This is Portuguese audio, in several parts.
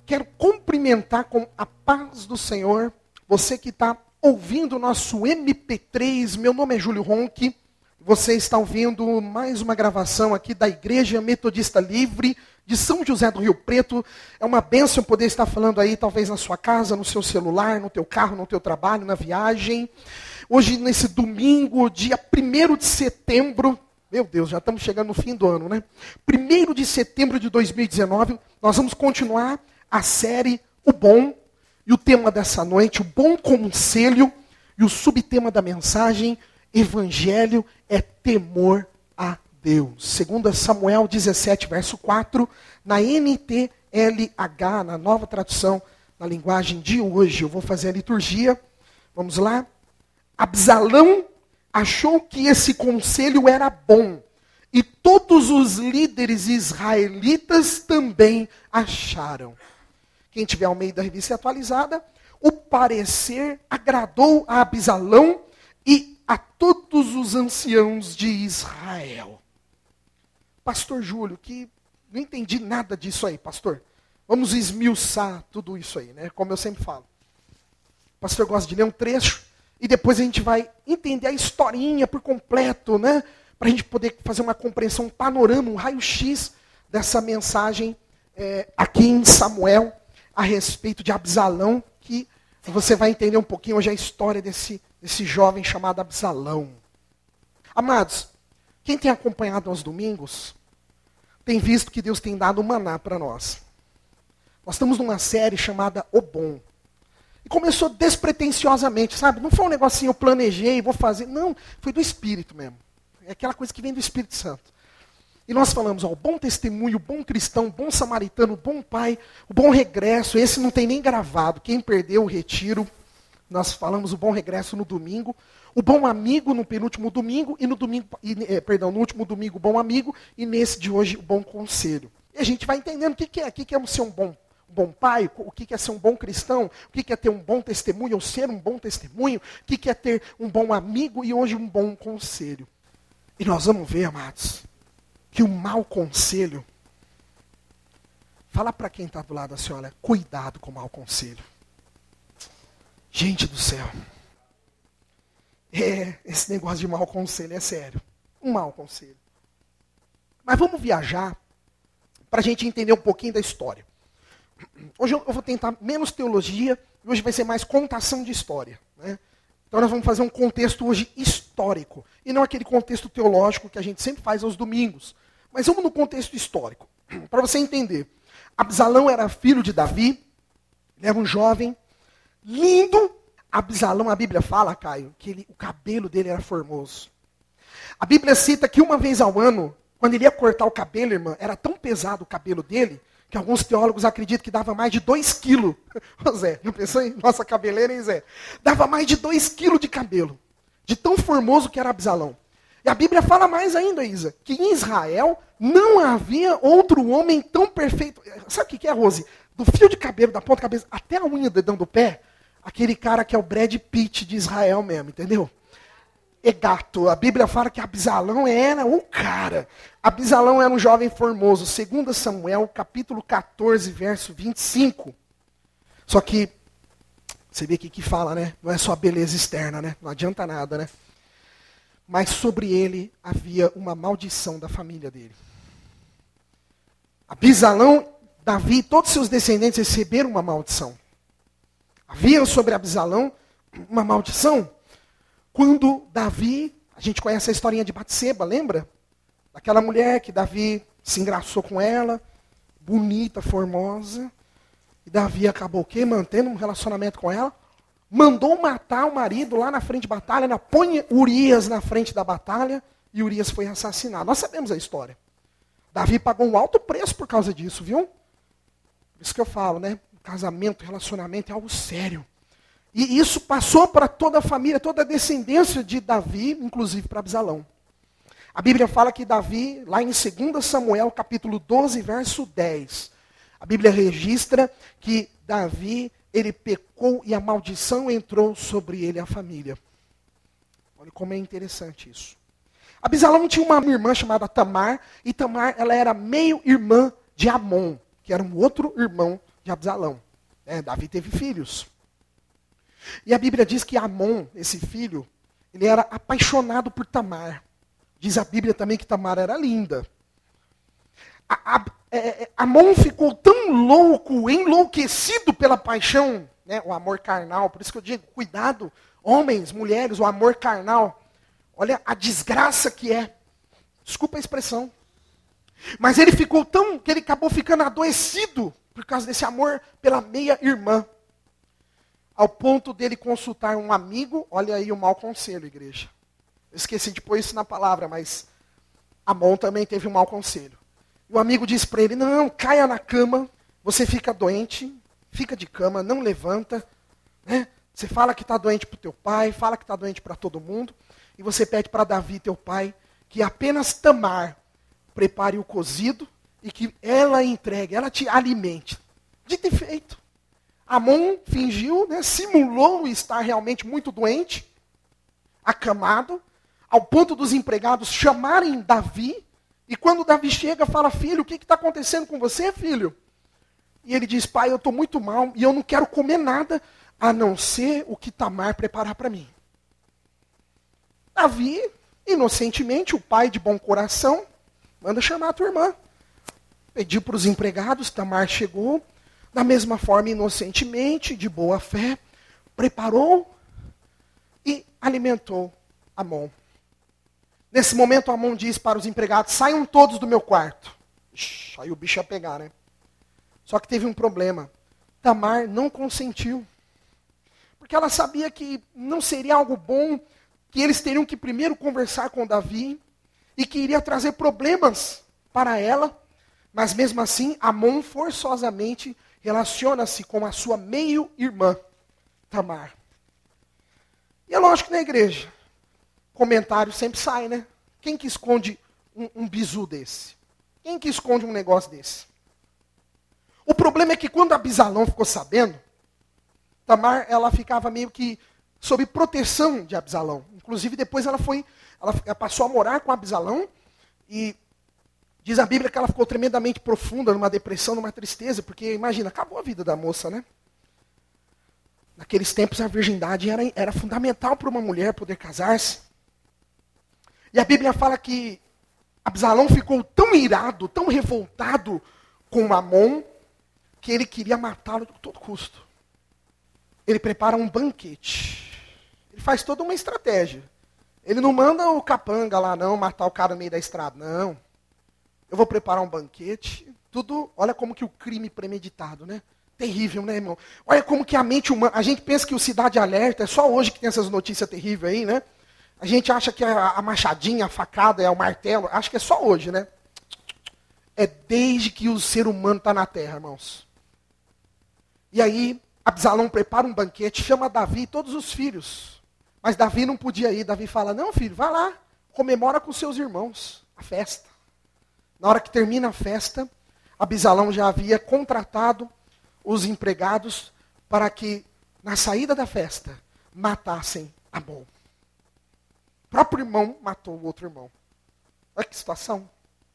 quero cumprimentar com a paz do Senhor, você que está ouvindo o nosso MP3, meu nome é Júlio Ronque, você está ouvindo mais uma gravação aqui da Igreja Metodista Livre de São José do Rio Preto. É uma bênção poder estar falando aí, talvez na sua casa, no seu celular, no teu carro, no teu trabalho, na viagem. Hoje, nesse domingo, dia 1º de setembro, meu Deus, já estamos chegando no fim do ano, né? 1º de setembro de 2019, nós vamos continuar a série O Bom. E o tema dessa noite, o bom conselho, e o subtema da mensagem, Evangelho é temor a Deus. 2 Samuel 17, verso 4, na NTLH, na nova tradução, na linguagem de hoje. Eu vou fazer a liturgia. Vamos lá. Absalão achou que esse conselho era bom, e todos os líderes israelitas também acharam. Quem tiver ao meio da revista atualizada, o parecer agradou a Absalão e a todos os anciãos de Israel. Pastor Júlio, que não entendi nada disso aí, pastor. Vamos esmiuçar tudo isso aí, né? Como eu sempre falo. O pastor gosta de ler um trecho e depois a gente vai entender a historinha por completo, né? Para a gente poder fazer uma compreensão, um panorama, um raio-x dessa mensagem aqui em Samuel, a respeito de Absalão, que você vai entender um pouquinho hoje a história desse jovem chamado Absalão. Amados, quem tem acompanhado aos domingos, tem visto que Deus tem dado maná para nós. Nós estamos numa série chamada O Bom. E começou despretensiosamente, sabe? Não foi um negocinho, eu planejei, vou fazer. Não, foi do Espírito mesmo. É aquela coisa que vem do Espírito Santo. E nós falamos, o bom testemunho, o bom cristão, o bom samaritano, o bom pai, o bom regresso. Esse não tem nem gravado. Quem perdeu o retiro, nós falamos o bom regresso no domingo. O bom amigo no penúltimo domingo, e no último domingo o bom amigo, e nesse de hoje o bom conselho. E a gente vai entendendo o que é ser um bom pai, o que é ser um bom cristão, o que é ter um bom testemunho, ou ser um bom testemunho, o que é ter um bom amigo e hoje um bom conselho. E nós vamos ver, amados, que o mau conselho, fala para quem está do lado assim, olha, cuidado com o mau conselho. Gente do céu. Esse negócio de mau conselho é sério. Um mau conselho. Mas vamos viajar para a gente entender um pouquinho da história. Hoje eu vou tentar menos teologia, e hoje vai ser mais contação de história, né? Então nós vamos fazer um contexto hoje histórico, e não aquele contexto teológico que a gente sempre faz aos domingos. Mas vamos no contexto histórico, para você entender. Absalão era filho de Davi, ele era um jovem lindo. Absalão, a Bíblia fala, Caio, que o cabelo dele era formoso. A Bíblia cita que uma vez ao ano, quando ele ia cortar o cabelo, irmã, era tão pesado o cabelo dele, que alguns teólogos acreditam que dava mais de 2 quilos. Ô Zé, não pensou em nossa cabeleira, hein, Zé? Dava mais de 2 quilos de cabelo. De tão formoso que era Absalão. E a Bíblia fala mais ainda, Isa, que em Israel não havia outro homem tão perfeito. Sabe o que é, Rose? Do fio de cabelo, da ponta da cabeça, até a unha do dedão do pé, aquele cara que é o Brad Pitt de Israel mesmo, entendeu? É gato. A Bíblia fala que Absalão era o cara. Absalão era um jovem formoso. 2 Samuel, capítulo 14, verso 25. Só que, você vê aqui que fala, né? Não é só a beleza externa, né? Não adianta nada, né? Mas sobre ele havia uma maldição da família dele. Absalão, Davi, todos seus descendentes receberam uma maldição. Havia sobre Absalão uma maldição. Quando Davi, a gente conhece a historinha de Batseba, lembra? Daquela mulher que Davi se engraçou com ela, bonita, formosa. E Davi acabou o quê? Mantendo um relacionamento com ela. Mandou matar o marido lá na frente de batalha, né? Põe Urias na frente da batalha e Urias foi assassinado. Nós sabemos a história. Davi pagou um alto preço por causa disso, viu? Por isso que eu falo, né? Casamento, relacionamento é algo sério. E isso passou para toda a família, toda a descendência de Davi, inclusive para Absalão. A Bíblia fala que Davi, lá em 2 Samuel, capítulo 12, verso 10, a Bíblia registra que Davi, ele pecou e a maldição entrou sobre ele e a família. Olha como é interessante isso. Absalão tinha uma irmã chamada Tamar, e Tamar ela era meio-irmã de Amon, que era um outro irmão de de Absalão. Davi teve filhos. E a Bíblia diz que Amon, esse filho, ele era apaixonado por Tamar. Diz a Bíblia também que Tamar era linda. Amon ficou tão louco, enlouquecido pela paixão, né, o amor carnal. Por isso que eu digo, cuidado, homens, mulheres, o amor carnal. Olha a desgraça que é. Desculpa a expressão. Mas ele ficou tão, que ele acabou ficando adoecido por causa desse amor pela meia-irmã. Ao ponto dele consultar um amigo, olha aí o mau conselho, igreja. Eu esqueci de pôr isso na palavra, mas Amon também teve um mau conselho. E o amigo disse para ele, não, caia na cama, você fica doente, fica de cama, não levanta, né? Você fala que está doente para o teu pai, fala que está doente para todo mundo, e você pede para Davi, teu pai, que apenas Tamar prepare o cozido e que ela entregue, ela te alimente. Dito e feito. Amon fingiu, né, simulou estar realmente muito doente, acamado, ao ponto dos empregados chamarem Davi, e quando Davi chega, fala, filho, o que está acontecendo com você, filho? E ele diz, pai, eu estou muito mal, e eu não quero comer nada, a não ser o que Tamar preparar para mim. Davi, inocentemente, o pai de bom coração, manda chamar a tua irmã. Pediu para os empregados, Tamar chegou, da mesma forma, inocentemente, de boa fé, preparou e alimentou Amon. Nesse momento, Amon diz para os empregados, saiam todos do meu quarto. Ixi, aí o bicho ia pegar, né? Só que teve um problema. Tamar não consentiu. Porque ela sabia que não seria algo bom, que eles teriam que primeiro conversar com Davi, e que iria trazer problemas para ela, mas mesmo assim, Amon forçosamente relaciona-se com a sua meio-irmã, Tamar. E é lógico que na igreja, comentário sempre sai, né? Quem que esconde um bizu desse? Quem que esconde um negócio desse? O problema é que quando Absalão ficou sabendo, Tamar, ela ficava meio que sob proteção de Absalão. Inclusive, depois ela passou a morar com Absalão, e diz a Bíblia que ela ficou tremendamente profunda, numa depressão, numa tristeza, porque, imagina, acabou a vida da moça, né? Naqueles tempos, a virgindade era fundamental para uma mulher poder casar-se. E a Bíblia fala que Absalão ficou tão irado, tão revoltado com Amon, que ele queria matá-lo de todo custo. Ele prepara um banquete. Ele faz toda uma estratégia. Ele não manda o capanga lá, não, matar o cara no meio da estrada. Não. Eu vou preparar um banquete. Tudo, olha como que o crime premeditado, né? Terrível, né, irmão? Olha como que a mente humana... A gente pensa que o Cidade Alerta é só hoje que tem essas notícias terríveis aí, né? A gente acha que a machadinha, a facada, é o martelo. Acho que é só hoje, né? É desde que o ser humano está na terra, irmãos. E aí, Absalão prepara um banquete, chama Davi e todos os filhos. Mas Davi não podia ir. Davi fala, não, filho, vai lá, comemora com seus irmãos a festa. Na hora que termina a festa, Absalão já havia contratado os empregados para que, na saída da festa, matassem Amon. O próprio irmão matou o outro irmão. Olha que situação.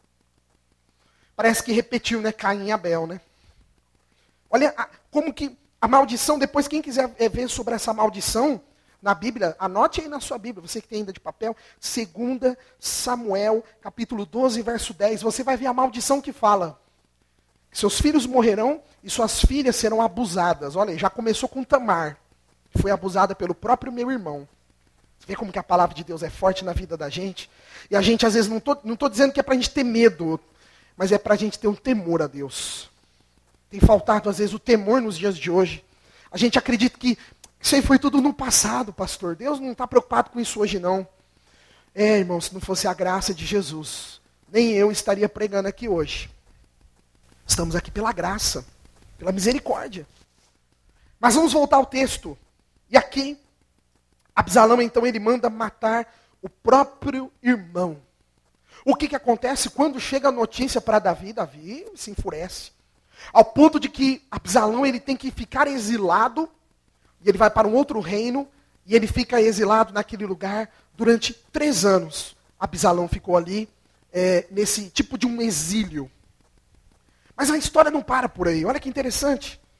Parece que repetiu, né? Caim e Abel, né? Olha como que a maldição, depois quem quiser ver sobre essa maldição, na Bíblia, anote aí na sua Bíblia, você que tem ainda de papel, 2 Samuel, capítulo 12, verso 10, você vai ver a maldição que fala. Seus filhos morrerão e suas filhas serão abusadas. Olha aí, já começou com Tamar, que foi abusada pelo próprio meu irmão. Você vê como que a palavra de Deus é forte na vida da gente? E a gente, às vezes, não estou dizendo que é para a gente ter medo, mas é para a gente ter um temor a Deus. Tem faltado, às vezes, o temor nos dias de hoje. A gente acredita que isso aí foi tudo no passado, pastor. Deus não está preocupado com isso hoje, não. Irmão, se não fosse a graça de Jesus, nem eu estaria pregando aqui hoje. Estamos aqui pela graça, pela misericórdia. Mas vamos voltar ao texto. E aqui, Absalão, então, ele manda matar o próprio irmão. O que acontece quando chega a notícia para Davi? Davi se enfurece. Ao ponto de que Absalão ele tem que ficar exilado, e ele vai para um outro reino, e ele fica exilado naquele lugar durante 3 anos. Absalão ficou ali, nesse tipo de um exílio. Mas a história não para por aí, olha que interessante.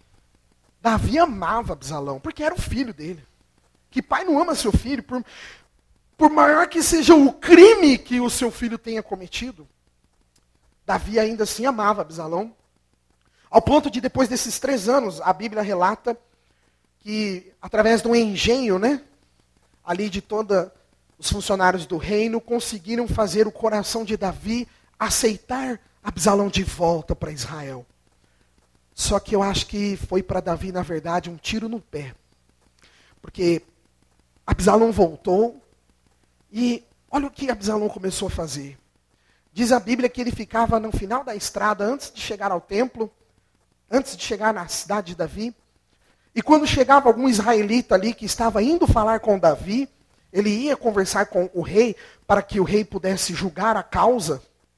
Davi amava Absalão, porque era o filho dele. Que pai não ama seu filho, por maior que seja o crime que o seu filho tenha cometido. Davi ainda assim amava Absalão. Ao ponto de, depois desses 3 anos, a Bíblia relata que, através de um engenho, ali de todos os funcionários do reino, conseguiram fazer o coração de Davi aceitar Absalão de volta para Israel. Só que eu acho que foi para Davi, na verdade, um tiro no pé. Porque Absalão voltou e olha o que Absalão começou a fazer. Diz a Bíblia que ele ficava no final da estrada, antes de chegar ao templo, antes de chegar na cidade de Davi. E quando chegava algum israelita ali que estava indo falar com Davi, ele ia conversar com o rei para que o rei pudesse julgar a causa.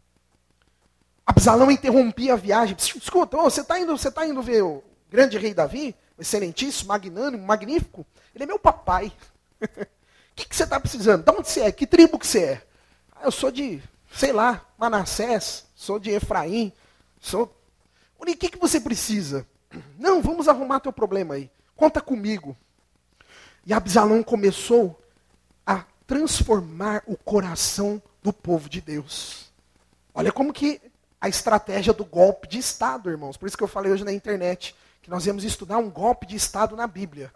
Absalão interrompia a viagem. Escuta, você está indo ver o grande rei Davi? O excelentíssimo, magnânimo, magnífico? Ele é meu papai. O que você está precisando? De onde você é? Que tribo que você é? Eu sou de, sei lá, Manassés, sou de Efraim, O que você precisa? Não, vamos arrumar teu problema aí. Conta comigo. E Absalão começou a transformar o coração do povo de Deus. Olha como que a estratégia do golpe de Estado, irmãos. Por isso que eu falei hoje na internet, que nós íamos estudar um golpe de Estado na Bíblia.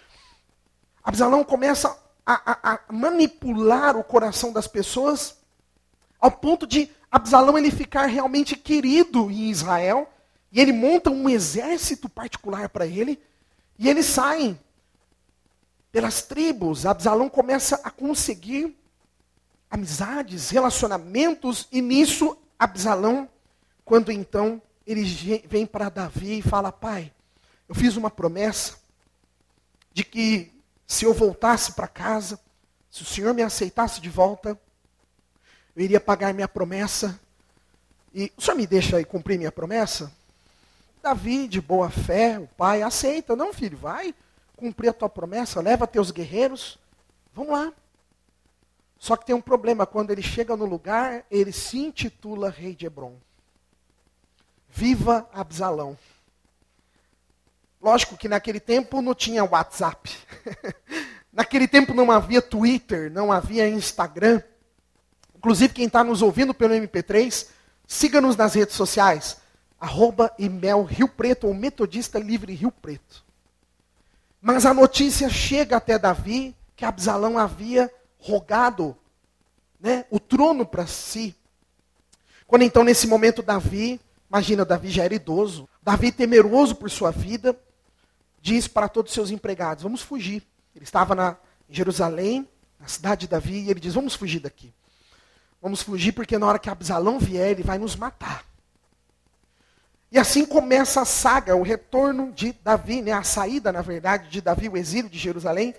Absalão começa a manipular o coração das pessoas, ao ponto de Absalão ele ficar realmente querido em Israel, e ele monta um exército particular para ele, e eles saem pelas tribos. Absalão começa a conseguir amizades, relacionamentos, e nisso Absalão, quando então ele vem para Davi e fala: pai, eu fiz uma promessa de que se eu voltasse para casa, se o Senhor me aceitasse de volta, eu iria pagar minha promessa. E o Senhor me deixa aí cumprir minha promessa? Davi, de boa fé, o pai, aceita. Não, filho, vai cumprir a tua promessa, leva teus guerreiros, vamos lá. Só que tem um problema, quando ele chega no lugar, ele se intitula rei de Hebrom. Viva Absalão. Lógico que naquele tempo não tinha WhatsApp. Naquele tempo não havia Twitter, não havia Instagram. Inclusive, quem está nos ouvindo pelo MP3, siga-nos nas redes sociais. @Imel Rio Preto, ou Metodista Livre Rio Preto. Mas a notícia chega até Davi, que Absalão havia rogado o trono para si. Quando então, nesse momento, Davi já era idoso, Davi, temeroso por sua vida, diz para todos os seus empregados: vamos fugir. Ele estava em Jerusalém, na cidade de Davi, e ele diz: vamos fugir daqui. Vamos fugir porque na hora que Absalão vier, ele vai nos matar. E assim começa a saga, o retorno de Davi, a saída, na verdade, de Davi, o exílio de Jerusalém.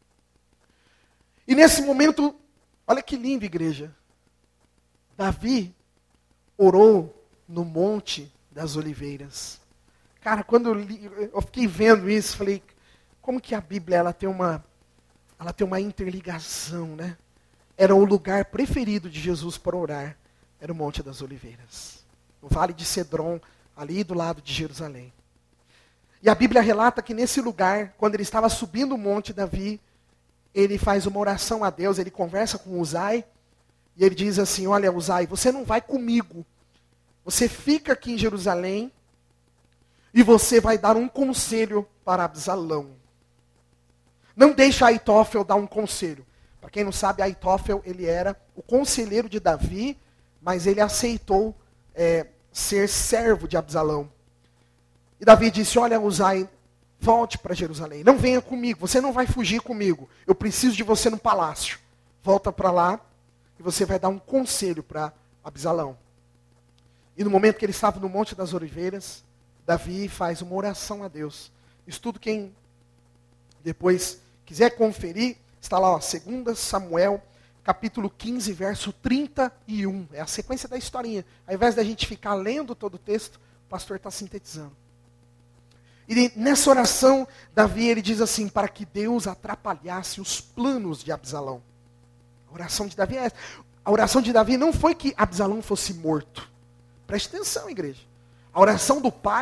E nesse momento, olha que lindo, igreja. Davi orou no Monte das Oliveiras. Cara, quando eu fiquei vendo isso, falei, como que a Bíblia ela tem uma interligação, Era o lugar preferido de Jesus para orar, era o Monte das Oliveiras. No Vale de Cedron, ali do lado de Jerusalém. E a Bíblia relata que nesse lugar, quando ele estava subindo o monte, Davi, ele faz uma oração a Deus, ele conversa com Uzai, e ele diz assim: olha, Uzai, você não vai comigo. Você fica aqui em Jerusalém, e você vai dar um conselho para Absalão. Não deixa Aitófel dar um conselho. Para quem não sabe, Aitófel, ele era o conselheiro de Davi, mas ele aceitou ser servo de Absalão. E Davi disse: olha, Uzai, volte para Jerusalém. Não venha comigo, você não vai fugir comigo. Eu preciso de você no palácio. Volta para lá e você vai dar um conselho para Absalão. E no momento que ele estava no Monte das Oliveiras, Davi faz uma oração a Deus. Estudo, quem depois quiser conferir, está lá, 2 Samuel, capítulo 15, verso 31. É a sequência da historinha. Ao invés da gente ficar lendo todo o texto, o pastor está sintetizando. E nessa oração, Davi ele diz assim: para que Deus atrapalhasse os planos de Absalão. A oração de Davi é essa. A oração de Davi não foi que Absalão fosse morto. Preste atenção, igreja. A oração do pai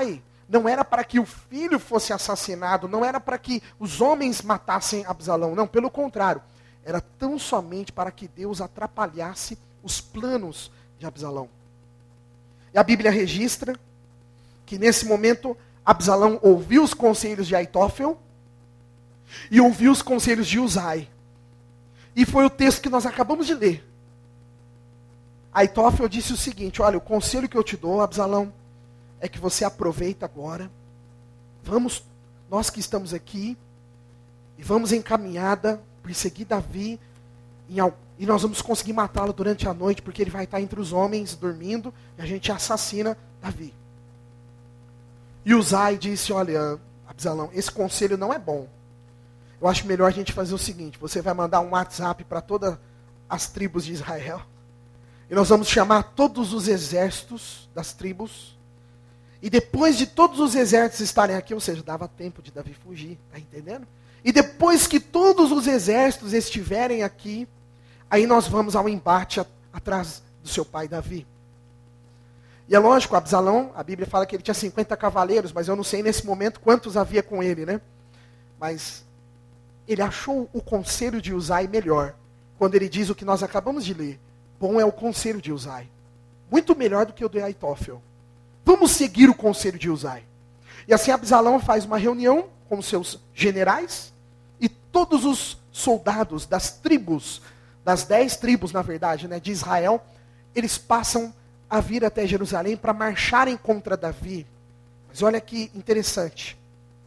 não era para que o filho fosse assassinado, não era para que os homens matassem Absalão, não, pelo contrário, era tão somente para que Deus atrapalhasse os planos de Absalão. E a Bíblia registra que nesse momento Absalão ouviu os conselhos de Aitófel e ouviu os conselhos de Uzai. E foi o texto que nós acabamos de ler. Aitófel disse o seguinte: olha, o conselho que eu te dou, Absalão, é que você aproveita agora. Vamos, nós que estamos aqui, e vamos em caminhada, perseguir Davi, e nós vamos conseguir matá-lo durante a noite, porque ele vai estar entre os homens dormindo, e a gente assassina Davi. E Uzai disse: olha, Absalão, esse conselho não é bom. Eu acho melhor a gente fazer o seguinte: você vai mandar um WhatsApp para todas as tribos de Israel, e nós vamos chamar todos os exércitos das tribos, e depois de todos os exércitos estarem aqui, ou seja, dava tempo de Davi fugir, tá entendendo? E depois que todos os exércitos estiverem aqui, aí nós vamos ao embate atrás do seu pai Davi. E é lógico, Absalão, a Bíblia fala que ele tinha 50 cavaleiros, mas eu não sei nesse momento quantos havia com ele, né? Mas ele achou o conselho de Uzai melhor, quando ele diz o que nós acabamos de ler. Bom é o conselho de Uzai. Muito melhor do que o de Aitófel. Vamos seguir o conselho de Uzai. E assim Absalão faz uma reunião com seus generais, e todos os soldados das tribos, das 10 tribos, na verdade, né, de Israel, eles passam a vir até Jerusalém para marcharem contra Davi. Mas olha que interessante.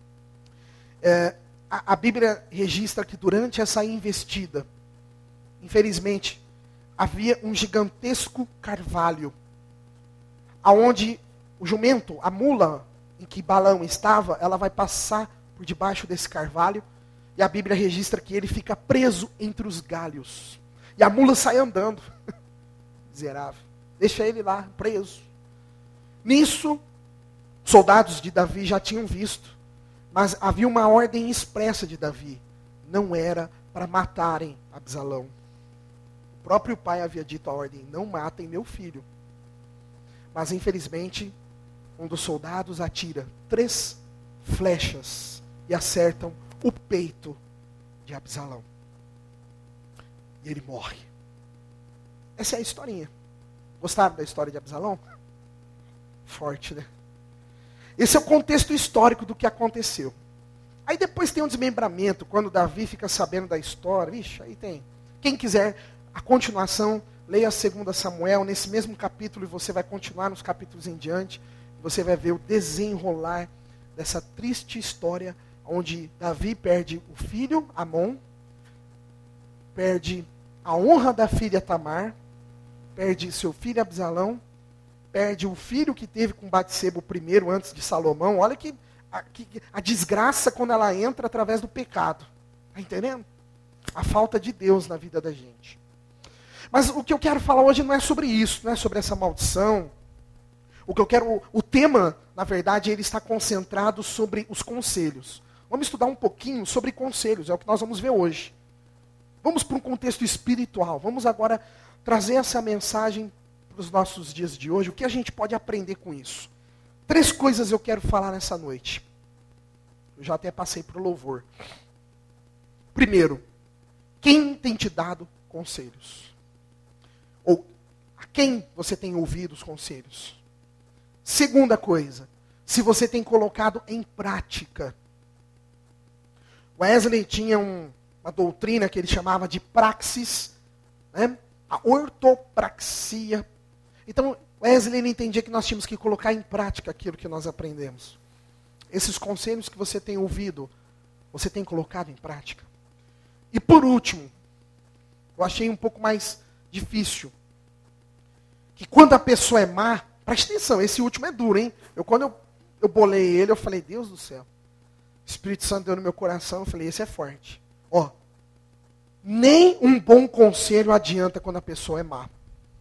A Bíblia registra que durante essa investida, infelizmente, havia um gigantesco carvalho, aonde o jumento, a mula em que Balaão estava, ela vai passar por debaixo desse carvalho, e a Bíblia registra que ele fica preso entre os galhos. E a mula sai andando. Miserável. Deixa ele lá, preso. Nisso, soldados de Davi já tinham visto, mas havia uma ordem expressa de Davi. Não era para matarem Absalão. O próprio pai havia dito a ordem: não matem meu filho. Mas infelizmente, um dos soldados atira 3 flechas e acertam o peito de Absalão. E ele morre. Essa é a historinha. Gostaram da história de Absalão? Forte, né? Esse é o contexto histórico do que aconteceu. Aí depois tem um desmembramento, quando Davi fica sabendo da história. Ixi, aí tem. Quem quiser a continuação, leia 2 Samuel, nesse mesmo capítulo, e você vai continuar nos capítulos em diante. Você vai ver o desenrolar dessa triste história, onde Davi perde o filho, Amon, perde a honra da filha Tamar, perde seu filho Absalão, perde o filho que teve com Batseba, o primeiro antes de Salomão. Olha que a desgraça quando ela entra através do pecado. Está entendendo? A falta de Deus na vida da gente. Mas o que eu quero falar hoje não é sobre isso, não é sobre essa maldição. O tema, na verdade, ele está concentrado sobre os conselhos. Vamos estudar um pouquinho sobre conselhos, é o que nós vamos ver hoje. Vamos para um contexto espiritual. Vamos agora trazer essa mensagem para os nossos dias de hoje. O que a gente pode aprender com isso? 3 coisas eu quero falar nessa noite. Eu já até passei para o louvor. Primeiro, quem tem te dado conselhos? Ou a quem você tem ouvido os conselhos? Segunda coisa, se você tem colocado em prática. Wesley tinha uma doutrina que ele chamava de praxis, né? A ortopraxia. Então, Wesley ele entendia que nós tínhamos que colocar em prática aquilo que nós aprendemos. Esses conselhos que você tem ouvido, você tem colocado em prática? E por último, eu achei um pouco mais difícil, que quando a pessoa é má, preste atenção, esse último é duro, hein? Quando eu bolei ele, eu falei: Deus do céu. O Espírito Santo deu no meu coração, eu falei: esse é forte. Ó, nem um bom conselho adianta quando a pessoa é má.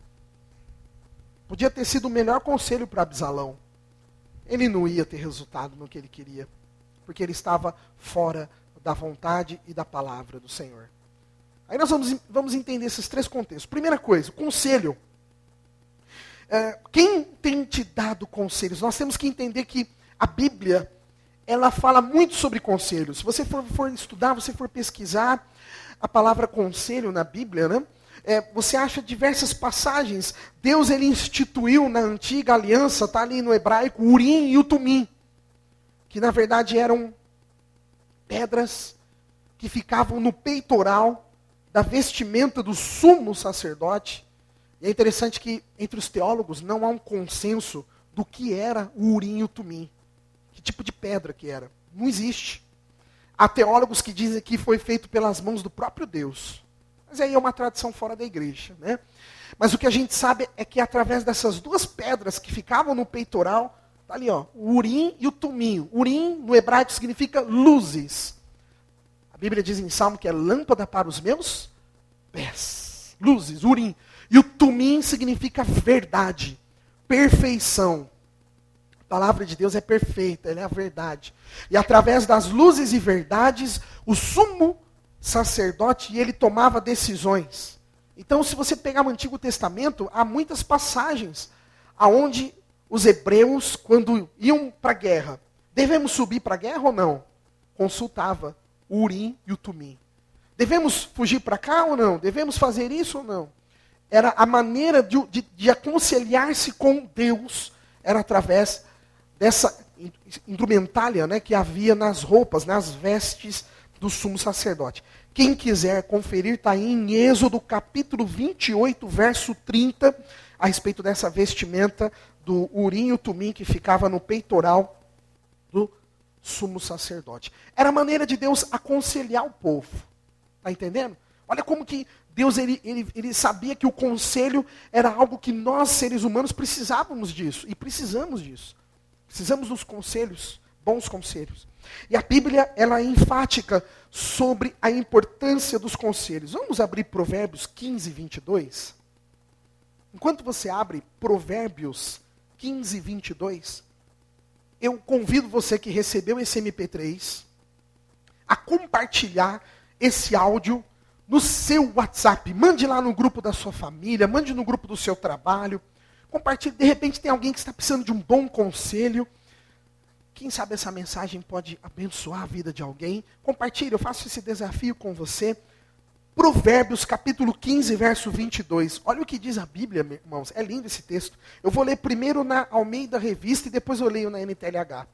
Podia ter sido o melhor conselho para Absalão. Ele não ia ter resultado no que ele queria, porque ele estava fora da vontade e da palavra do Senhor. Aí nós vamos entender esses 3 contextos. Primeira coisa, conselho. Quem tem te dado conselhos? Nós temos que entender que A Bíblia, ela fala muito sobre conselho. Se você for estudar, você for pesquisar a palavra conselho na Bíblia, né? Você acha diversas passagens. Deus, ele instituiu na antiga aliança, está ali no hebraico, o Urim e o Tumim, que na verdade eram pedras que ficavam no peitoral da vestimenta do sumo sacerdote. E é interessante que entre os teólogos não há um consenso do que era o Urim e o Tumim. Que tipo de pedra que era? Não existe. Há teólogos que dizem que foi feito pelas mãos do próprio Deus. Mas aí é uma tradição fora da igreja, né? Mas o que a gente sabe é que através dessas duas pedras que ficavam no peitoral, tá ali, ó, o Urim e o Tumim. Urim no hebraico significa luzes. A Bíblia diz em Salmo que é lâmpada para os meus pés. Luzes, Urim. E o Tumim significa verdade, perfeição. A palavra de Deus é perfeita, ela é a verdade. E através das luzes e verdades, o sumo sacerdote, ele tomava decisões. Então, se você pegar o Antigo Testamento, há muitas passagens aonde os hebreus, quando iam para a guerra, devemos subir para a guerra ou não? Consultava o Urim e o Tumim. Devemos fugir para cá ou não? Devemos fazer isso ou não? Era a maneira de aconselhar-se com Deus, era através dessa indumentária, né, que havia nas roupas, nas vestes do sumo sacerdote. Quem quiser conferir, está aí em Êxodo capítulo 28, verso 30, a respeito dessa vestimenta do Urim e o Tumim que ficava no peitoral do sumo sacerdote. Era a maneira de Deus aconselhar o povo. Está entendendo? Olha como que Deus ele sabia que o conselho era algo que nós, seres humanos, precisávamos disso. E precisamos disso. Precisamos dos conselhos, bons conselhos. E a Bíblia, ela é enfática sobre a importância dos conselhos. Vamos abrir Provérbios 15, 22? Enquanto você abre Provérbios 15, 22, eu convido você que recebeu esse MP3 a compartilhar esse áudio no seu WhatsApp. Mande lá no grupo da sua família, mande no grupo do seu trabalho. Compartilhe, de repente tem alguém que está precisando de um bom conselho. Quem sabe essa mensagem pode abençoar a vida de alguém. Compartilhe, eu faço esse desafio com você. Provérbios capítulo 15, verso 22. Olha o que diz a Bíblia, meus irmãos. É lindo esse texto. Eu vou ler primeiro na Almeida Revista e depois eu leio na NTLH.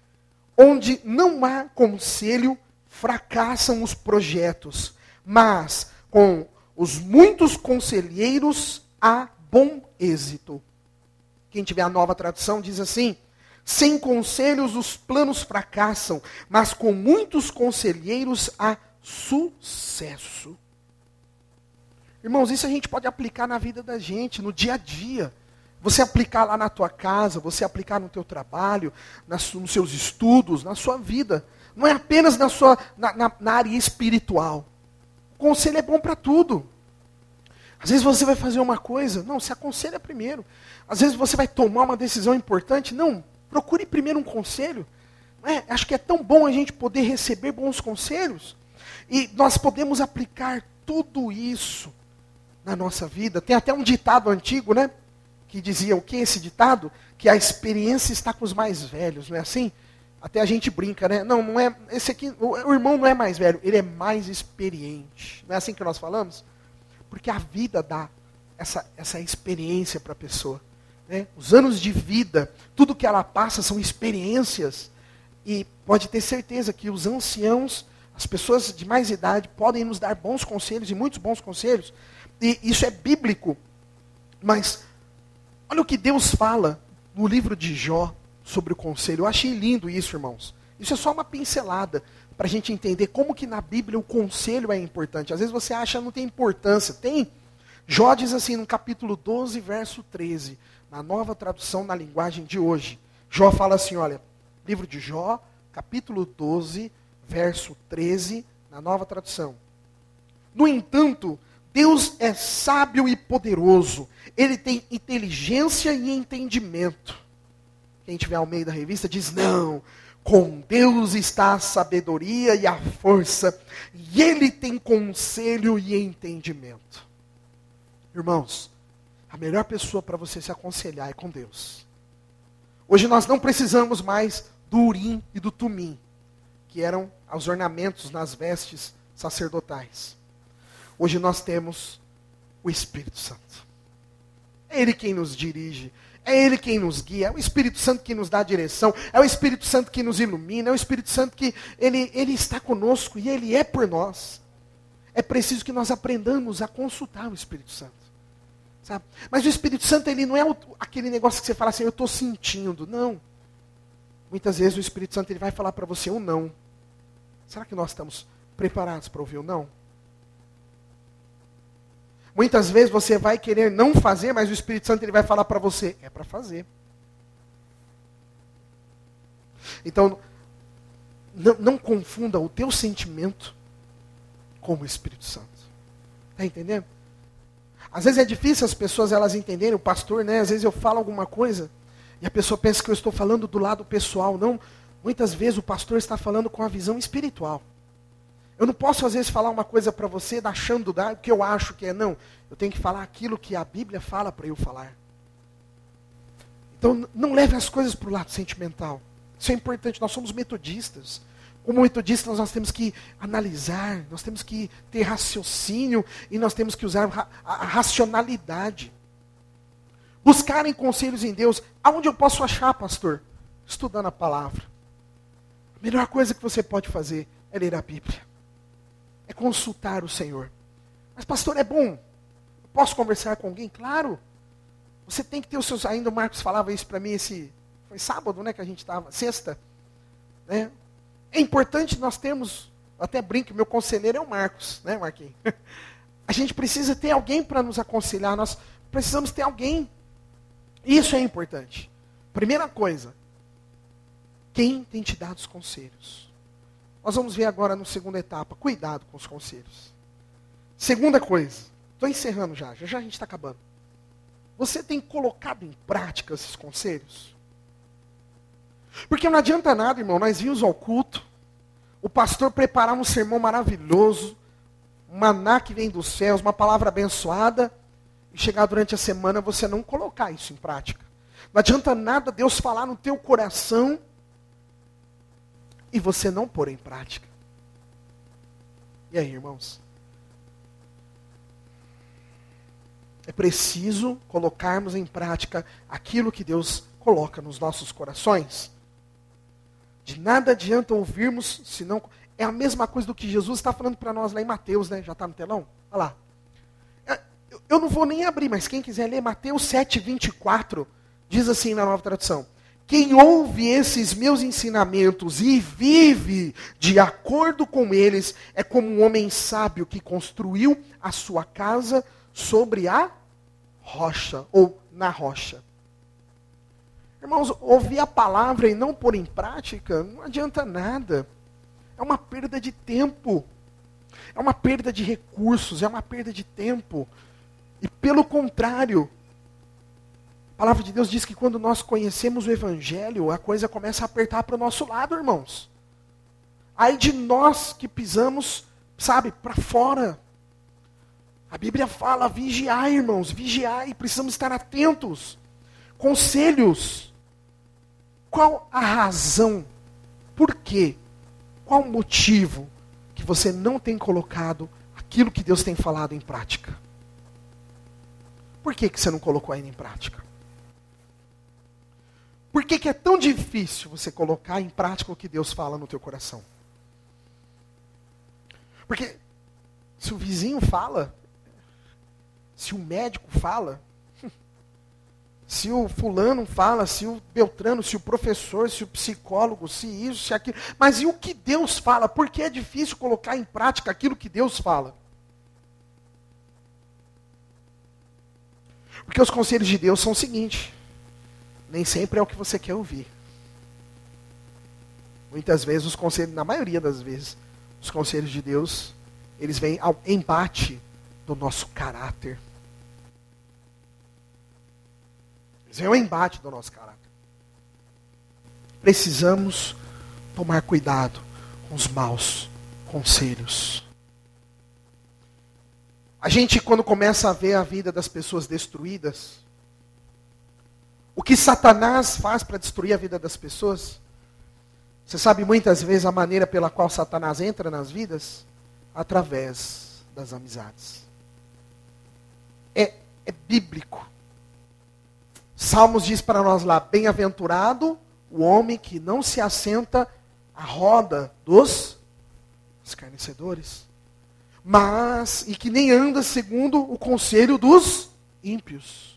Onde não há conselho, fracassam os projetos, mas com os muitos conselheiros há bom êxito. Quem tiver a Nova Tradução diz assim: sem conselhos os planos fracassam, mas com muitos conselheiros há sucesso. Irmãos, isso a gente pode aplicar na vida da gente, no dia a dia. Você aplicar lá na tua casa, você aplicar no teu trabalho, nos seus estudos, na sua vida. Não é apenas na área espiritual. O conselho é bom para tudo. Às vezes você vai fazer uma coisa, não, se aconselha primeiro. Às vezes você vai tomar uma decisão importante, não, procure primeiro um conselho. Acho que é tão bom a gente poder receber bons conselhos. E nós podemos aplicar tudo isso na nossa vida. Tem até um ditado antigo, né? Que dizia o que esse ditado? Que a experiência está com os mais velhos, não é assim? Até a gente brinca, né? Não é, esse aqui, o irmão não é mais velho, ele é mais experiente. Não é assim que nós falamos? Porque a vida dá essa experiência para a pessoa. Né? Os anos de vida, tudo que ela passa são experiências. E pode ter certeza que os anciãos, as pessoas de mais idade, podem nos dar bons conselhos, e muitos bons conselhos. E isso é bíblico. Mas olha o que Deus fala no livro de Jó sobre o conselho. Eu achei lindo isso, irmãos. Isso é só uma pincelada para a gente entender como que na Bíblia o conselho é importante. Às vezes você acha que não tem importância. Tem. Jó diz assim no capítulo 12, verso 13, na Nova Tradução na linguagem de hoje. Jó fala assim, olha, livro de Jó, capítulo 12, verso 13, na Nova Tradução. No entanto, Deus é sábio e poderoso. Ele tem inteligência e entendimento. Quem tiver Almeida Revista diz, não, com Deus está a sabedoria e a força, e Ele tem conselho e entendimento. Irmãos, a melhor pessoa para você se aconselhar é com Deus. Hoje nós não precisamos mais do Urim e do Tumim, que eram os ornamentos nas vestes sacerdotais. Hoje nós temos o Espírito Santo. É Ele quem nos dirige, é Ele quem nos guia, é o Espírito Santo que nos dá a direção, é o Espírito Santo que nos ilumina, é o Espírito Santo que Ele está conosco e Ele é por nós. É preciso que nós aprendamos a consultar o Espírito Santo. Sabe? Mas o Espírito Santo, ele não é aquele negócio que você fala assim, eu estou sentindo. Não. Muitas vezes o Espírito Santo ele vai falar para você um não. Será que nós estamos preparados para ouvir o não? Muitas vezes você vai querer não fazer, mas o Espírito Santo ele vai falar para você, é para fazer. Então, não confunda o teu sentimento com o Espírito Santo. Está entendendo? Às vezes é difícil as pessoas elas entenderem, o pastor, né? Às vezes eu falo alguma coisa e a pessoa pensa que eu estou falando do lado pessoal. Não, muitas vezes o pastor está falando com a visão espiritual. Eu não posso às vezes falar uma coisa para você achando o que eu acho que é. Não, eu tenho que falar aquilo que a Bíblia fala para eu falar. Então não leve as coisas para o lado sentimental. Isso é importante, nós somos metodistas. Como metodistas, nós temos que analisar, nós temos que ter raciocínio e nós temos que usar a racionalidade. Buscarem conselhos em Deus. Aonde eu posso achar, pastor? Estudando a palavra. A melhor coisa que você pode fazer é ler a Bíblia. É consultar o Senhor. Mas, pastor, é bom. Eu posso conversar com alguém? Claro. Você tem que ter os seus... Ainda o Marcos falava isso para mim, foi sábado, né, que a gente estava, sexta, né? É importante nós termos, até brinco, meu conselheiro é o Marcos, né, Marquinhos? A gente precisa ter alguém para nos aconselhar, nós precisamos ter alguém. Isso é importante. Primeira coisa, quem tem te dado os conselhos? Nós vamos ver agora na segunda etapa, cuidado com os conselhos. Segunda coisa, estou encerrando já a gente está acabando. Você tem colocado em prática esses conselhos? Porque não adianta nada, irmão, nós vimos ao culto, o pastor preparar um sermão maravilhoso, um maná que vem dos céus, uma palavra abençoada, e chegar durante a semana você não colocar isso em prática. Não adianta nada Deus falar no teu coração e você não pôr em prática. E aí, irmãos? É preciso colocarmos em prática aquilo que Deus coloca nos nossos corações. De nada adianta ouvirmos, senão... É a mesma coisa do que Jesus está falando para nós lá em Mateus, né? Já está no telão? Olha lá. Eu não vou nem abrir, mas quem quiser ler, Mateus 7:24, diz assim na Nova Tradução. Quem ouve esses meus ensinamentos e vive de acordo com eles, é como um homem sábio que construiu a sua casa sobre a rocha, ou na rocha. Irmãos, ouvir a palavra e não pôr em prática, não adianta nada. É uma perda de tempo. É uma perda de recursos, é uma perda de tempo. E pelo contrário, a palavra de Deus diz que quando nós conhecemos o Evangelho, a coisa começa a apertar para o nosso lado, irmãos. Aí de nós que pisamos, sabe, para fora. A Bíblia fala, vigiai, irmãos, vigiai, precisamos estar atentos. Conselhos. Qual a razão? Por quê? Qual o motivo que você não tem colocado aquilo que Deus tem falado em prática? Por que você não colocou ainda em prática? Por que é tão difícil você colocar em prática o que Deus fala no teu coração? Porque se o vizinho fala, se o médico fala, se o fulano fala, se o Beltrano, se o professor, se o psicólogo, se isso, se aquilo. Mas e o que Deus fala? Por que é difícil colocar em prática aquilo que Deus fala? Porque os conselhos de Deus são o seguinte. Nem sempre é o que você quer ouvir. Muitas vezes os conselhos, na maioria das vezes, os conselhos de Deus, eles vêm ao embate do nosso caráter. É um embate do nosso caráter. Precisamos tomar cuidado com os maus conselhos. A gente, quando começa a ver a vida das pessoas destruídas, o que Satanás faz para destruir a vida das pessoas, Você sabe muitas vezes a maneira pela qual Satanás entra nas vidas? Através das amizades. É bíblico. Salmos diz para nós lá, bem-aventurado o homem que não se assenta à roda dos escarnecedores, e que nem anda segundo o conselho dos ímpios.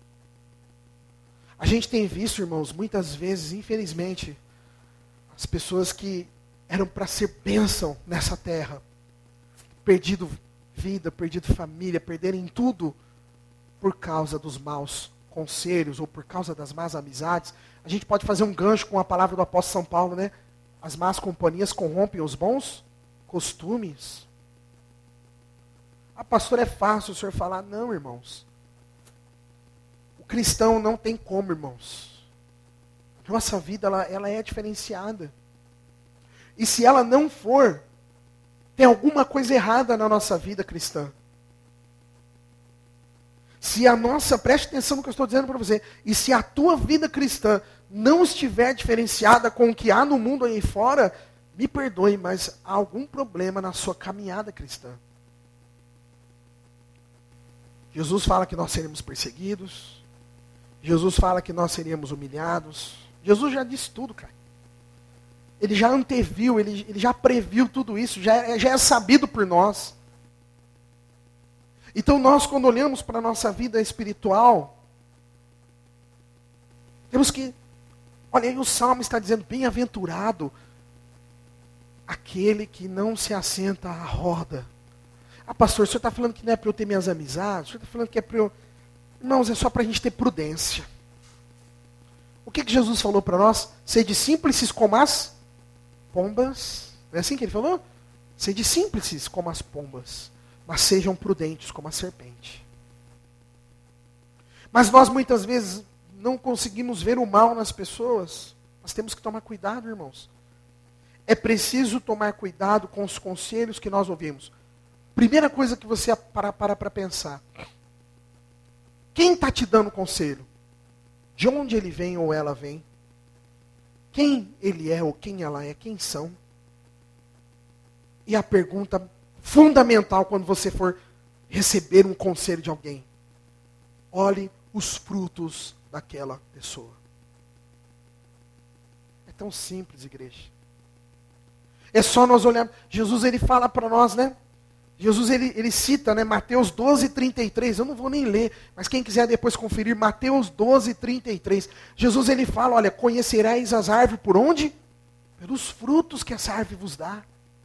A gente tem visto, irmãos, muitas vezes, infelizmente, as pessoas que eram para ser bênção nessa terra, perdido vida, perdido família, perderem tudo por causa dos maus conselhos ou por causa das más amizades. A gente pode fazer um gancho com a palavra do apóstolo São Paulo, né? As más companhias corrompem os bons costumes. Pastor, é fácil o senhor falar. Não, irmãos. O cristão não tem como, irmãos. Nossa vida, ela é diferenciada. E se ela não for, tem alguma coisa errada na nossa vida cristã. Preste atenção no que eu estou dizendo para você, e se a tua vida cristã não estiver diferenciada com o que há no mundo aí fora, me perdoe, mas há algum problema na sua caminhada cristã. Jesus fala que nós seremos perseguidos, Jesus fala que nós seríamos humilhados, Jesus já disse tudo, cara. Ele já anteviu, ele já previu tudo isso, já é sabido por nós. Então nós, quando olhamos para a nossa vida espiritual, temos que, olha aí o Salmo está dizendo, bem-aventurado aquele que não se assenta à roda. Pastor, o senhor está falando que não é para eu ter minhas amizades? O senhor está falando que é para eu... Irmãos, é só para a gente ter prudência. O que Jesus falou para nós? Sede simples como as pombas. Não é assim que ele falou? Sede simples como as pombas, mas sejam prudentes como a serpente. Mas nós muitas vezes não conseguimos ver o mal nas pessoas. Nós temos que tomar cuidado, irmãos. É preciso tomar cuidado com os conselhos que nós ouvimos. Primeira coisa que você para pensar. Quem está te dando conselho? De onde ele vem ou ela vem? Quem ele é ou quem ela é? Quem são? E a pergunta fundamental quando você for receber um conselho de alguém. Olhe os frutos daquela pessoa. É tão simples, igreja. É só nós olharmos. Jesus, ele fala para nós, né? Jesus, ele cita, né, Mateus 12:33, eu não vou nem ler, mas quem quiser depois conferir, Mateus 12:33. Jesus, ele fala, olha, conhecereis as árvores por onde? Pelos frutos que essa árvore vos dá.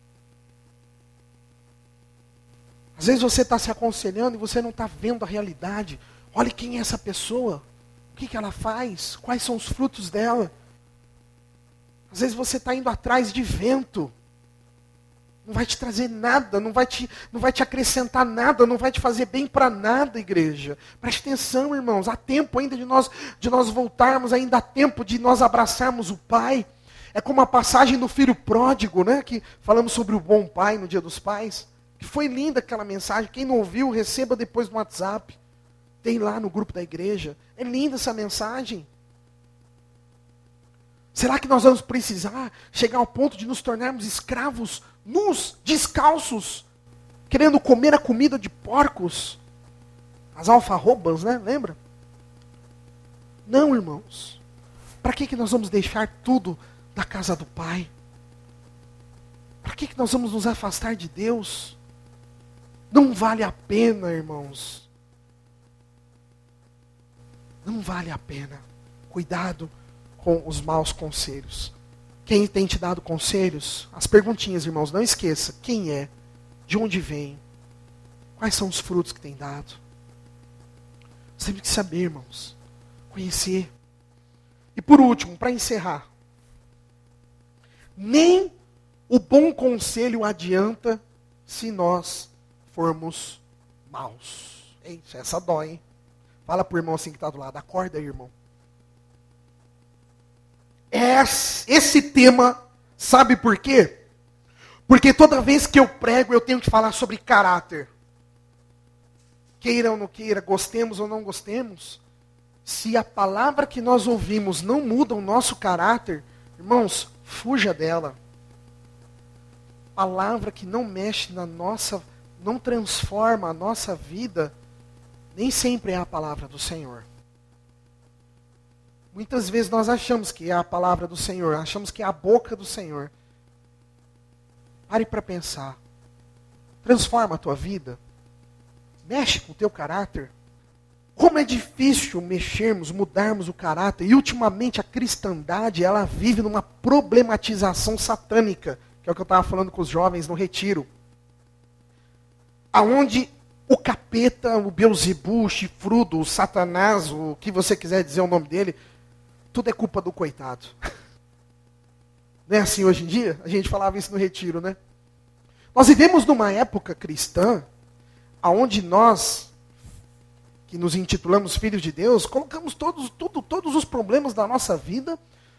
Às vezes você está se aconselhando e você não está vendo a realidade. Olha quem é essa pessoa, o que ela faz, quais são os frutos dela. Às vezes você está indo atrás de vento. Não vai te trazer nada, não vai te acrescentar nada, não vai te fazer bem para nada, igreja. Preste atenção, irmãos, há tempo ainda de nós voltarmos, ainda há tempo de nós abraçarmos o Pai. É como a passagem do filho pródigo, né? Que falamos sobre o bom pai no Dia dos Pais. Que foi linda aquela mensagem. Quem não ouviu, receba depois no WhatsApp. Tem lá no grupo da igreja. É linda essa mensagem. Será que nós vamos precisar chegar ao ponto de nos tornarmos escravos nus, descalços, querendo comer a comida de porcos? As alfarrobas, né? Lembra? Não, irmãos. Para que nós vamos deixar tudo da casa do Pai? Para que nós vamos nos afastar de Deus? Não vale a pena, irmãos. Não vale a pena. Cuidado com os maus conselhos. Quem tem te dado conselhos? As perguntinhas, irmãos, não esqueça. Quem é? De onde vem? Quais são os frutos que tem dado? Você tem que saber, irmãos. Conhecer. E por último, para encerrar. Nem o bom conselho adianta se nós formos maus. Eita, essa dói, hein? Fala pro irmão assim que está do lado. Acorda aí, irmão. Esse tema, sabe por quê? Porque toda vez que eu prego, eu tenho que falar sobre caráter. Queira ou não queira, gostemos ou não gostemos, se a palavra que nós ouvimos não muda o nosso caráter, Irmãos, fuja dela. Palavra que não mexe na nossa, não transforma a nossa vida, nem sempre é a palavra do Senhor. Muitas vezes nós achamos que é a palavra do Senhor, achamos que é a boca do Senhor. Pare para pensar. Transforma a tua vida. Mexe com o teu caráter. Como é difícil mexermos, mudarmos o caráter. E ultimamente a cristandade, ela vive numa problematização satânica, que é o que eu estava falando com os jovens no retiro. Aonde o capeta, o Beelzebub, o chifrudo, o Satanás, o que você quiser dizer o nome dele, tudo é culpa do coitado. Não é assim hoje em dia? A gente falava isso no retiro, né? Nós vivemos numa época cristã, onde nós, que nos intitulamos filhos de Deus, colocamos todos os problemas da nossa vida,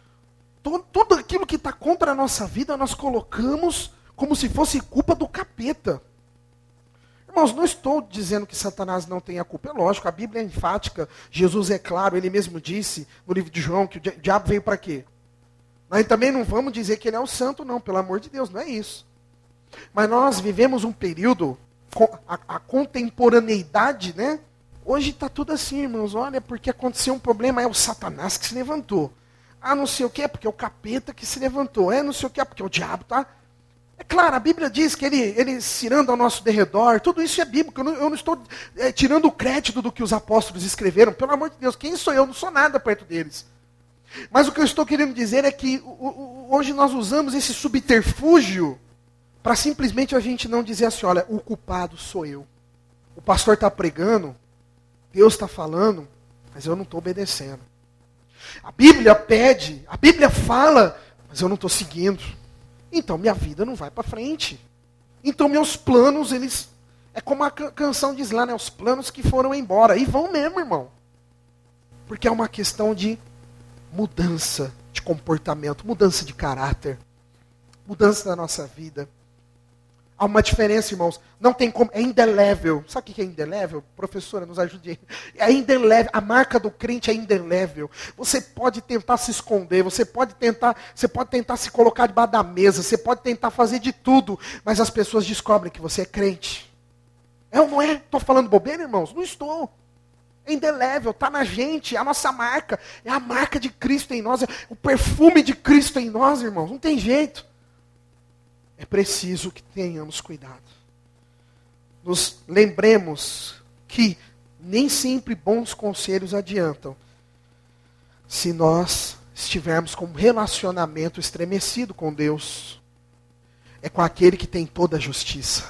tudo aquilo que está contra a nossa vida, nós colocamos como se fosse culpa do capeta. Irmãos, não estou dizendo que Satanás não tem a culpa. É lógico, a Bíblia é enfática. Jesus é claro, ele mesmo disse no livro de João que o diabo veio para quê? Nós também não vamos dizer que ele é o santo, não, pelo amor de Deus, não é isso. Mas nós vivemos um período, a contemporaneidade, né? Hoje está tudo assim, irmãos. Olha, porque aconteceu um problema, é o Satanás que se levantou. Ah, não sei o que, porque é o capeta que se levantou. É não sei o que, porque o diabo está... É claro, a Bíblia diz que ele ciranda ao nosso derredor, tudo isso é bíblico, eu não estou tirando o crédito do que os apóstolos escreveram, pelo amor de Deus, quem sou eu? Não sou nada perto deles. Mas o que eu estou querendo dizer é que hoje nós usamos esse subterfúgio para simplesmente a gente não dizer assim, olha, o culpado sou eu. O pastor está pregando, Deus está falando, mas eu não estou obedecendo. A Bíblia pede, a Bíblia fala, mas eu não estou seguindo. Então minha vida não vai para frente. Então meus planos, eles... É como a canção diz lá, né? Os planos que foram embora. E vão mesmo, irmão. Porque é uma questão de mudança de comportamento, mudança de caráter, mudança da nossa vida. Há uma diferença, irmãos. Não tem como. É indelével. Sabe o que é indelével? Professora, nos ajude aí. É indelével. A marca do crente é indelével. Você pode tentar se esconder, você pode tentar se colocar debaixo da mesa, você pode tentar fazer de tudo, mas as pessoas descobrem que você é crente. É ou não é? Estou falando bobeira, irmãos? Não estou. É indelével, está na gente, é a nossa marca. É a marca de Cristo em nós, é o perfume de Cristo em nós, irmãos. Não tem jeito. É preciso que tenhamos cuidado. Nos lembremos que nem sempre bons conselhos adiantam se nós estivermos com um relacionamento estremecido com Deus. É com aquele que tem toda a justiça.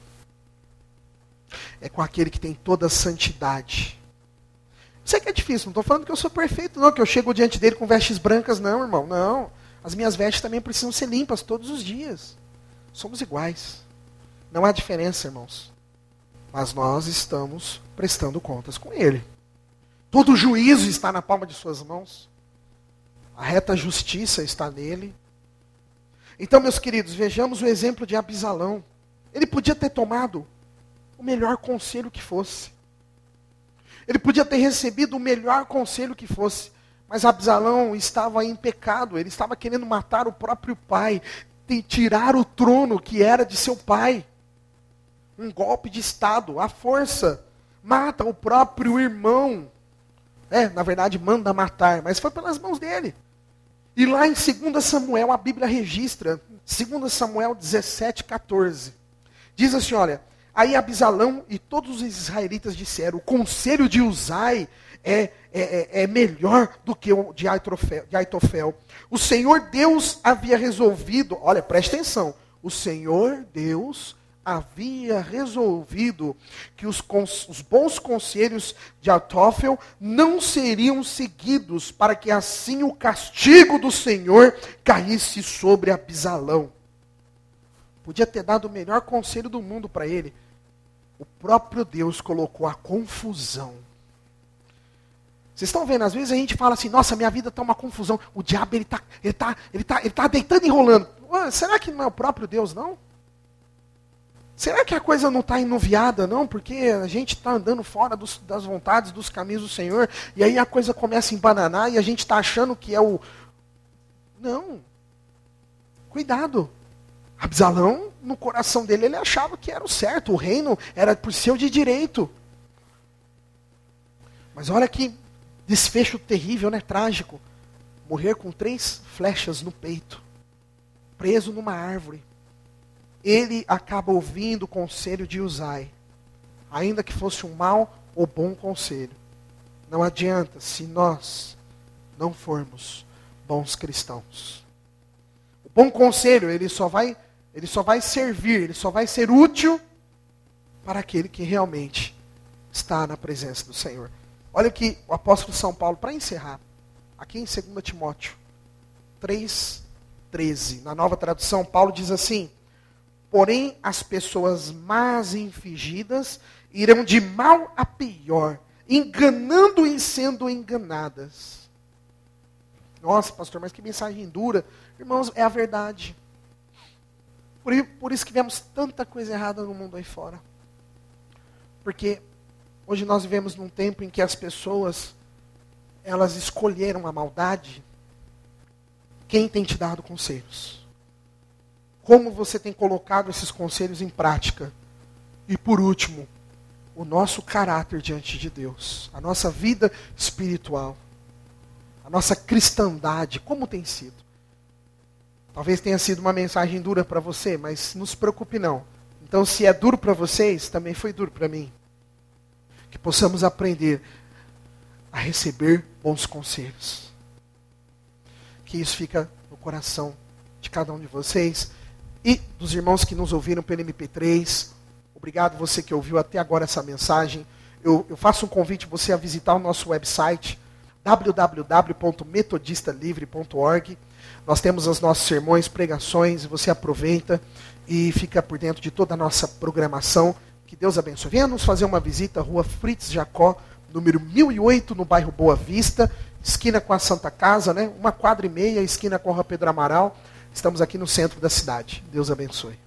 É com aquele que tem toda a santidade. Sei que é difícil, não estou falando que eu sou perfeito, não, que eu chego diante dele com vestes brancas, não, irmão, não. As minhas vestes também precisam ser limpas todos os dias. Somos iguais. Não há diferença, irmãos. Mas nós estamos prestando contas com Ele. Todo juízo está na palma de suas mãos. A reta justiça está nele. Então, meus queridos, vejamos o exemplo de Abisalão. Ele podia ter tomado o melhor conselho que fosse. Ele podia ter recebido o melhor conselho que fosse. Mas Abisalão estava em pecado. Ele estava querendo matar o próprio pai. Tirar o trono que era de seu pai. Um golpe de estado, à força. Mata o próprio irmão. Na verdade, manda matar, mas foi pelas mãos dele. E lá em 2 Samuel, a Bíblia registra, 2 Samuel 17:14. Diz assim, olha, aí Abisalão e todos os israelitas disseram, o conselho de Uzai é melhor do que o de Aitofel. O Senhor Deus havia resolvido, olha, preste atenção, o Senhor Deus havia resolvido que os bons conselhos de Aitofel não seriam seguidos, para que assim o castigo do Senhor caísse sobre Abisalão. Podia ter dado o melhor conselho do mundo para ele. O próprio Deus colocou a confusão. Vocês estão vendo, às vezes a gente fala assim, nossa, minha vida está uma confusão. O diabo, ele tá deitando e enrolando. Ué, será que não é o próprio Deus, não? Será que a coisa não está enuviada, não? Porque a gente está andando fora das vontades, dos caminhos do Senhor, e aí a coisa começa a embananar, e a gente está achando que é o... Não. Cuidado. Absalão, no coração dele, ele achava que era o certo. O reino era por seu de direito. Mas olha que desfecho terrível, né? Trágico. Morrer com 3 flechas no peito. Preso numa árvore. Ele acaba ouvindo o conselho de Uzai. Ainda que fosse um mau ou bom conselho. Não adianta se nós não formos bons cristãos. O bom conselho, ele só vai servir, ele só vai ser útil para aquele que realmente está na presença do Senhor. Olha o que o apóstolo São Paulo, para encerrar, aqui em 2 Timóteo 3:13, na nova tradução, Paulo diz assim: porém, as pessoas más e infingidas irão de mal a pior, enganando e sendo enganadas. Nossa, pastor, mas que mensagem dura. Irmãos, é a verdade. Por isso que vemos tanta coisa errada no mundo aí fora. Porque hoje nós vivemos num tempo em que as pessoas, elas escolheram a maldade. Quem tem te dado conselhos? Como você tem colocado esses conselhos em prática? E por último, o nosso caráter diante de Deus, a nossa vida espiritual, a nossa cristandade, como tem sido? Talvez tenha sido uma mensagem dura para você, mas não se preocupe não. Então, se é duro para vocês, também foi duro para mim. Que possamos aprender a receber bons conselhos. Que isso fica no coração de cada um de vocês e dos irmãos que nos ouviram pelo MP3. Obrigado você que ouviu até agora essa mensagem. Eu faço um convite a você a visitar o nosso website www.metodistalivre.org. Nós temos os nossos sermões, pregações, você aproveita e fica por dentro de toda a nossa programação. Que Deus abençoe. Venha nos fazer uma visita, Rua Fritz Jacó, número 1008, no bairro Boa Vista, esquina com a Santa Casa, né? 1,5 quadra, esquina com a Rua Pedro Amaral. Estamos aqui no centro da cidade. Deus abençoe.